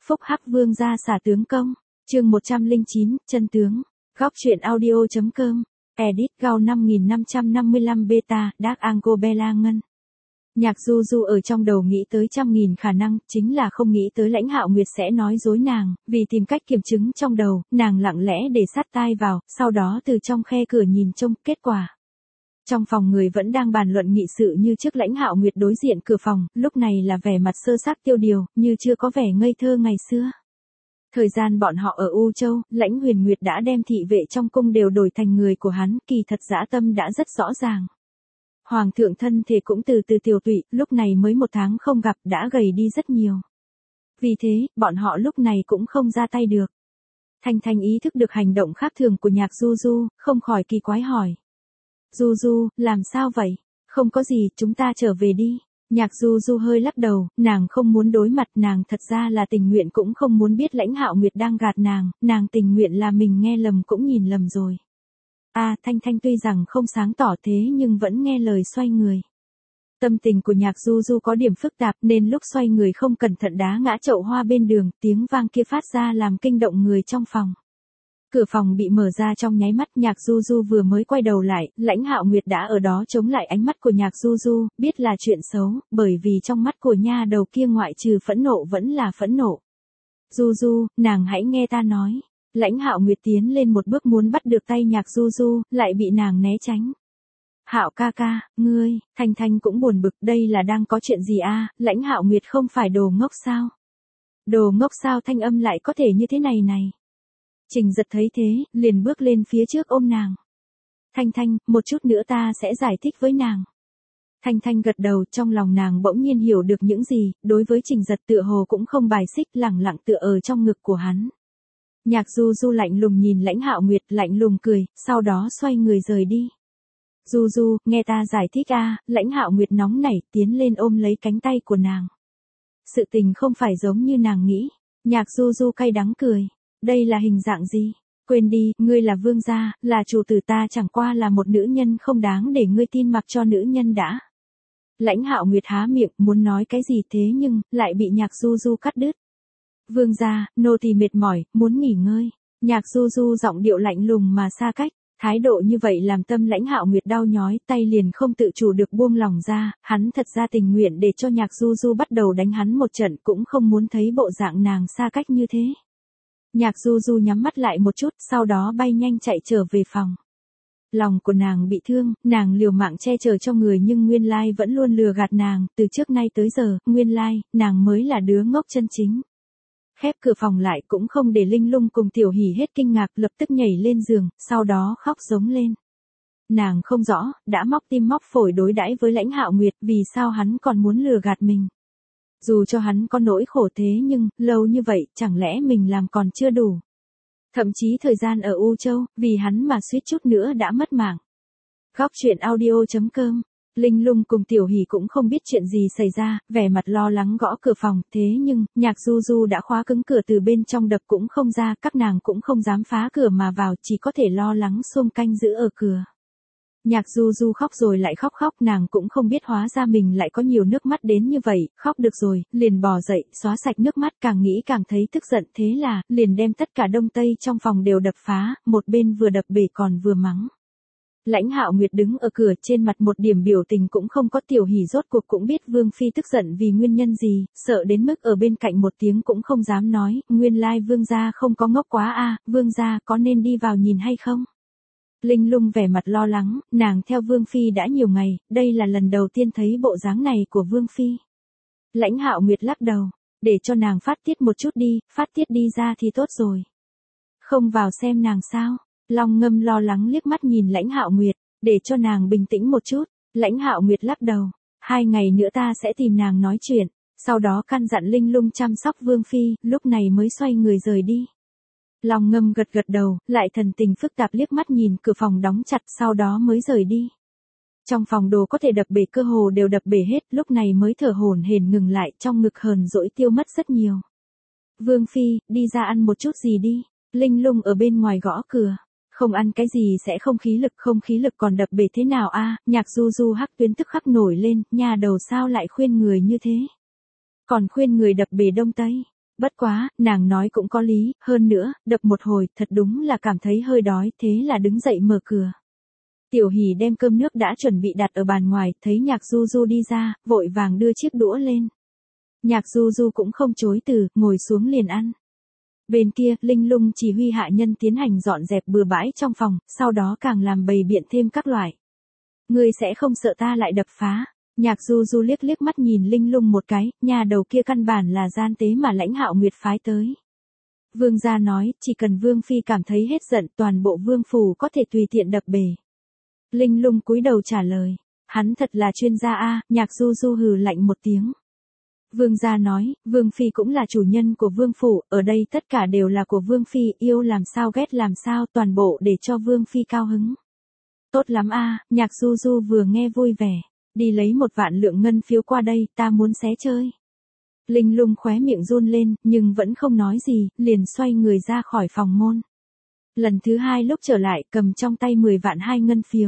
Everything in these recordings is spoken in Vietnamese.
Phúc Hắc Vương gia xả tướng công. Chương 109, chân tướng. Góc truyện audio.com. Edit Gao 5555 beta, Dark Angle Bella Ngân. Nhạc Du Du ở trong đầu nghĩ tới trăm nghìn khả năng, chính là không nghĩ tới Lãnh Hạo Nguyệt sẽ nói dối nàng, vì tìm cách kiểm chứng trong đầu, nàng lặng lẽ để sát tai vào, sau đó từ trong khe cửa nhìn trông, kết quả. Trong phòng người vẫn đang bàn luận nghị sự như trước. Lãnh Hạo Nguyệt đối diện cửa phòng, lúc này là vẻ mặt sơ xác tiêu điều, như chưa có vẻ ngây thơ ngày xưa. Thời gian bọn họ ở U Châu, Lãnh Huyền Nguyệt đã đem thị vệ trong cung đều đổi thành người của hắn, kỳ thật dã tâm đã rất rõ ràng. Hoàng thượng thân thể cũng từ từ tiểu tụy, lúc này mới 1 tháng không gặp đã gầy đi rất nhiều. Vì thế, bọn họ lúc này cũng không ra tay được. Thanh Thanh ý thức được hành động khác thường của Nhạc Du Du, không khỏi kỳ quái hỏi. Du Du, làm sao vậy? Không có gì, chúng ta trở về đi. Nhạc Du Du hơi lắc đầu, nàng không muốn đối mặt, nàng thật ra là tình nguyện cũng không muốn biết Lãnh Hạo Nguyệt đang gạt nàng tình nguyện là mình nghe lầm cũng nhìn lầm rồi. Thanh Thanh tuy rằng không sáng tỏ thế nhưng vẫn nghe lời xoay người. Tâm tình của Nhạc Du Du có điểm phức tạp nên lúc xoay người không cẩn thận đá ngã chậu hoa bên đường, tiếng vang kia phát ra làm kinh động người trong phòng. Cửa phòng bị mở ra trong nháy mắt. Nhạc Du Du vừa mới quay đầu lại, Lãnh Hạo Nguyệt đã ở đó chống lại ánh mắt của Nhạc Du Du, biết là chuyện xấu, bởi vì trong mắt của nha đầu kia ngoại trừ phẫn nộ vẫn là phẫn nộ. Du Du, nàng hãy nghe ta nói. Lãnh Hạo Nguyệt tiến lên một bước muốn bắt được tay Nhạc Du Du, lại bị nàng né tránh. Hạo ca ca, ngươi. Thanh Thanh cũng buồn bực, đây là đang có chuyện gì Lãnh Hạo Nguyệt không phải đồ ngốc sao? Đồ ngốc sao? Thanh âm lại có thể như thế này này. Trình Giật thấy thế, liền bước lên phía trước ôm nàng. Thanh Thanh, một chút nữa ta sẽ giải thích với nàng. Thanh Thanh gật đầu, trong lòng nàng bỗng nhiên hiểu được những gì, đối với Trình Giật tựa hồ cũng không bài xích, lẳng lặng tựa ở trong ngực của hắn. Nhạc Du Du lạnh lùng nhìn Lãnh Hạo Nguyệt, lạnh lùng cười, sau đó xoay người rời đi. Du Du, nghe ta giải thích Lãnh Hạo Nguyệt nóng nảy, tiến lên ôm lấy cánh tay của nàng. Sự tình không phải giống như nàng nghĩ. Nhạc Du Du cay đắng cười. Đây là hình dạng gì? Quên đi, ngươi là vương gia, là chủ tử, ta chẳng qua là một nữ nhân không đáng để ngươi tin mặc cho nữ nhân đã. Lãnh Hạo Nguyệt há miệng muốn nói cái gì thế nhưng lại bị Nhạc Du Du cắt đứt. Vương gia, nô tỳ mệt mỏi, muốn nghỉ ngơi. Nhạc Du Du giọng điệu lạnh lùng mà xa cách. Thái độ như vậy làm tâm Lãnh Hạo Nguyệt đau nhói, tay liền không tự chủ được buông lỏng ra, hắn thật ra tình nguyện để cho Nhạc Du Du bắt đầu đánh hắn một trận, cũng không muốn thấy bộ dạng nàng xa cách như thế. Nhạc Du Du nhắm mắt lại một chút, sau đó bay nhanh chạy trở về phòng. Lòng của nàng bị thương, nàng liều mạng che chở cho người nhưng nguyên lai vẫn luôn lừa gạt nàng, từ trước nay tới giờ, nguyên lai, nàng mới là đứa ngốc chân chính. Khép cửa phòng lại cũng không để Linh Lung cùng Tiểu Hỉ hết kinh ngạc, lập tức nhảy lên giường, sau đó khóc giống lên. Nàng không rõ, đã móc tim móc phổi đối đãi với Lãnh Hạo Nguyệt, vì sao hắn còn muốn lừa gạt mình. Dù cho hắn có nỗi khổ thế nhưng, lâu như vậy, chẳng lẽ mình làm còn chưa đủ. Thậm chí thời gian ở U Châu, vì hắn mà suýt chút nữa đã mất mạng. Góc truyện audio.com. Linh Lung cùng Tiểu Hỉ cũng không biết chuyện gì xảy ra, vẻ mặt lo lắng gõ cửa phòng, thế nhưng, Nhạc Du Du đã khóa cứng cửa từ bên trong, đập cũng không ra, các nàng cũng không dám phá cửa mà vào, chỉ có thể lo lắng xung canh giữ ở cửa. Nhạc Du Du khóc rồi lại khóc, nàng cũng không biết hóa ra mình lại có nhiều nước mắt đến như vậy, khóc được rồi, liền bò dậy, xóa sạch nước mắt, càng nghĩ càng thấy tức giận, thế là, liền đem tất cả đông tây trong phòng đều đập phá, một bên vừa đập bể còn vừa mắng. Lãnh Hạo Nguyệt đứng ở cửa, trên mặt một điểm biểu tình cũng không có. Tiểu Hỉ rốt cuộc cũng biết Vương Phi tức giận vì nguyên nhân gì, sợ đến mức ở bên cạnh một tiếng cũng không dám nói, nguyên lai Vương gia không có ngốc quá Vương gia có nên đi vào nhìn hay không? Linh Lung vẻ mặt lo lắng, nàng theo Vương Phi đã nhiều ngày, đây là lần đầu tiên thấy bộ dáng này của Vương Phi. Lãnh Hạo Nguyệt lắc đầu, để cho nàng phát tiết một chút đi, phát tiết đi ra thì tốt rồi. Không vào xem nàng sao? Long Ngâm lo lắng liếc mắt nhìn Lãnh Hạo Nguyệt, để cho nàng bình tĩnh một chút. Lãnh Hạo Nguyệt lắc đầu, 2 ngày nữa ta sẽ tìm nàng nói chuyện, sau đó căn dặn Linh Lung chăm sóc Vương Phi, lúc này mới xoay người rời đi. Long Ngâm gật gật đầu, lại thần tình phức tạp liếc mắt nhìn cửa phòng đóng chặt, sau đó mới rời đi. Trong phòng đồ có thể đập bể cơ hồ đều đập bể hết, lúc này mới thở hổn hển ngừng lại, trong ngực hờn dỗi tiêu mất rất nhiều. Vương Phi, đi ra ăn một chút gì đi. Linh Lung ở bên ngoài gõ cửa. Không ăn cái gì sẽ không khí lực còn đập bể thế nào Nhạc Du Du hắc tuyến tức khắc nổi lên, nhà đầu sao lại khuyên người như thế. Còn khuyên người đập bể đông tây. Bất quá, nàng nói cũng có lý, hơn nữa, đập một hồi, thật đúng là cảm thấy hơi đói, thế là đứng dậy mở cửa. Tiểu Hỷ đem cơm nước đã chuẩn bị đặt ở bàn ngoài, thấy Nhạc Du Du đi ra, vội vàng đưa chiếc đũa lên. Nhạc Du Du cũng không chối từ, ngồi xuống liền ăn. Bên kia, Linh Lung chỉ huy hạ nhân tiến hành dọn dẹp bừa bãi trong phòng, sau đó càng làm bày biện thêm các loại. Ngươi sẽ không sợ ta lại đập phá. Nhạc Du Du liếc liếc mắt nhìn Linh Lung một cái, nhà đầu kia căn bản là gian tế mà Lãnh Hạo Nguyệt phái tới. Vương gia nói, chỉ cần Vương Phi cảm thấy hết giận, toàn bộ Vương Phủ có thể tùy tiện đập bể. Linh Lung cúi đầu trả lời, hắn thật là chuyên gia a. Nhạc Du Du hừ lạnh một tiếng. Vương gia nói, Vương Phi cũng là chủ nhân của Vương Phủ, ở đây tất cả đều là của Vương Phi, yêu làm sao ghét làm sao, toàn bộ để cho Vương Phi cao hứng. Tốt lắm a. Nhạc Du Du vừa nghe vui vẻ. Đi lấy 1 vạn lượng ngân phiếu qua đây, ta muốn xé chơi. Linh Lung khóe miệng run lên, nhưng vẫn không nói gì, liền xoay người ra khỏi phòng môn. Lần thứ 2 lúc trở lại, cầm trong tay 10 vạn 2 ngân phiếu.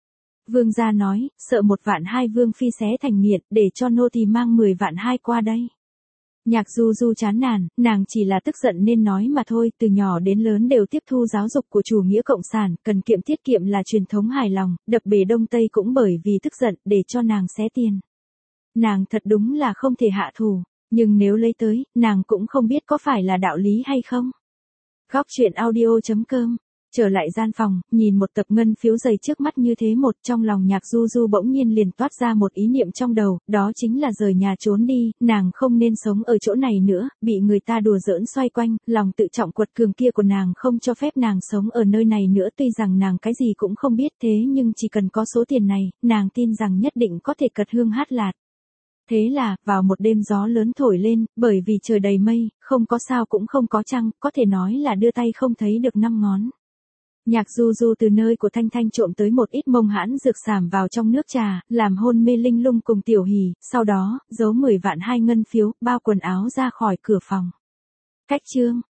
Vương gia nói, sợ 1 vạn 2 Vương Phi xé thành nghiện, để cho nô tỳ mang 10 vạn 2 qua đây. Nhạc Du Du chán nản, nàng chỉ là tức giận nên nói mà thôi, từ nhỏ đến lớn đều tiếp thu giáo dục của chủ nghĩa cộng sản, cần kiệm tiết kiệm là truyền thống hài lòng, đập bể Đông Tây cũng bởi vì tức giận, để cho nàng xé tiền. Nàng thật đúng là không thể hạ thủ, nhưng nếu lấy tới, nàng cũng không biết có phải là đạo lý hay không. Góc truyện audio.com. Trở lại gian phòng, nhìn một tập ngân phiếu dày trước mắt như thế một, trong lòng Nhạc Du Du bỗng nhiên liền toát ra một ý niệm trong đầu, đó chính là rời nhà trốn đi, nàng không nên sống ở chỗ này nữa, bị người ta đùa giỡn xoay quanh, lòng tự trọng quật cường kia của nàng không cho phép nàng sống ở nơi này nữa, tuy rằng nàng cái gì cũng không biết thế nhưng chỉ cần có số tiền này, nàng tin rằng nhất định có thể cật hương hát lạc. Thế là, vào một đêm gió lớn thổi lên, bởi vì trời đầy mây, không có sao cũng không có trăng, có thể nói là đưa tay không thấy được 5 ngón. Nhạc Du Du từ nơi của Thanh Thanh trộm tới một ít mông hãn dược xảm vào trong nước trà, làm hôn mê Linh Lung cùng Tiểu Hỷ, sau đó, giấu 10 vạn 2 ngân phiếu, bao quần áo ra khỏi cửa phòng. Cách chương.